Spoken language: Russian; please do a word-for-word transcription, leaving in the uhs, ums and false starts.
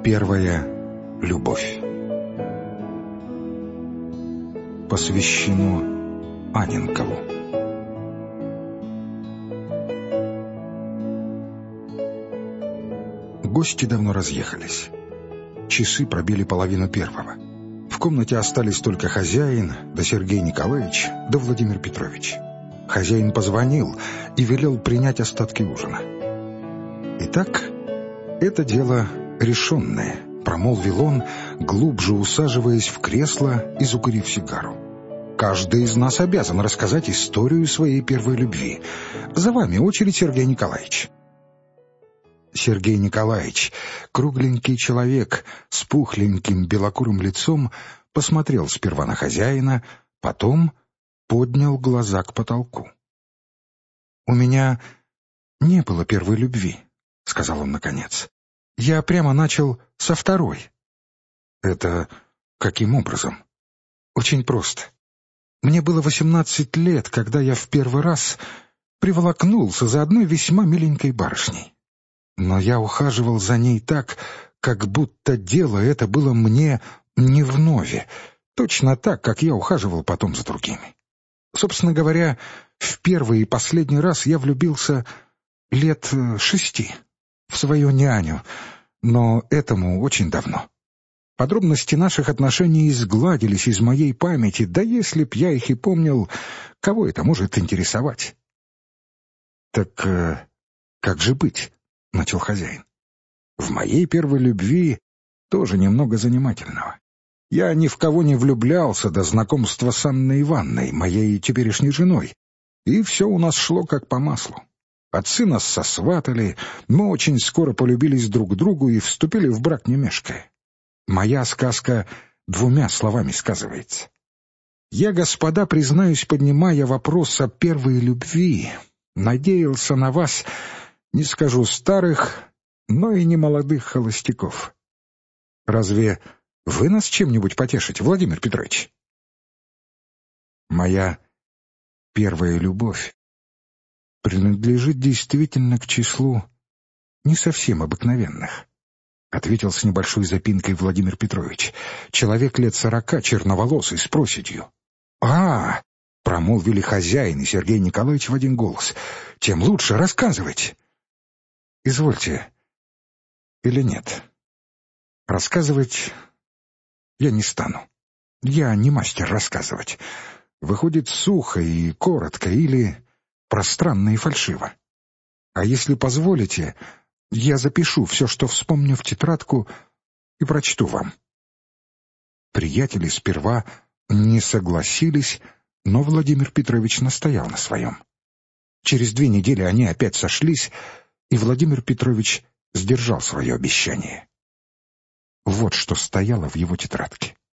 Первая любовь. Посвящено Анненкову. Гости давно разъехались. Часы пробили половину первого. В комнате остались только хозяин, да Сергей Николаевич, да Владимир Петрович. Хозяин позвонил и велел принять остатки ужина. «Итак, это дело решенное», — промолвил он, глубже усаживаясь в кресло и закурив сигару. «Каждый из нас обязан рассказать историю своей первой любви. За вами очередь, Сергей Николаевич». Сергей Николаевич, кругленький человек с пухленьким белокурым лицом, посмотрел сперва на хозяина, потом поднял глаза к потолку. «У меня не было первой любви», — сказал он наконец. «Я прямо начал со второй». «Это каким образом?» «Очень просто. Мне было восемнадцать лет, когда я в первый раз приволокнулся за одной весьма миленькой барышней. Но я ухаживал за ней так, как будто дело это было мне не вновь, точно так, как я ухаживал потом за другими. Собственно говоря, в первый и последний раз я влюбился лет шести в свою няню, но этому очень давно. Подробности наших отношений изгладились из моей памяти, да если б я их и помнил, кого это может интересовать?» «Так э, как же быть?» — начал хозяин. «В моей первой любви тоже немного занимательного. Я ни в кого не влюблялся до знакомства с Анной Ивановной, моей теперешней женой, и все у нас шло как по маслу. Отцы нас сосватали, мы очень скоро полюбились друг другу и вступили в брак не мешкая. Моя сказка двумя словами сказывается. Я, господа, признаюсь, поднимая вопрос о первой любви, надеялся на вас, не скажу старых, но и не молодых холостяков. Разве вы нас чем-нибудь потешите, Владимир Петрович?» «Моя первая любовь принадлежит действительно к числу не совсем обыкновенных», — ответил с небольшой запинкой Владимир Петрович. «Человек лет сорока, черноволосый, с проседью». «А, — промолвили хозяин и Сергей Николаевич в один голос, — тем лучше, рассказывайте». «Извольте, или нет? Рассказывать я не стану. Я не мастер рассказывать. Выходит сухо и коротко или пространно и фальшиво. А если позволите, я запишу все, что вспомню, в тетрадку и прочту вам». Приятели сперва не согласились, но Владимир Петрович настоял на своем. Через две недели они опять сошлись, и Владимир Петрович сдержал свое обещание. Вот что стояло в его тетрадке.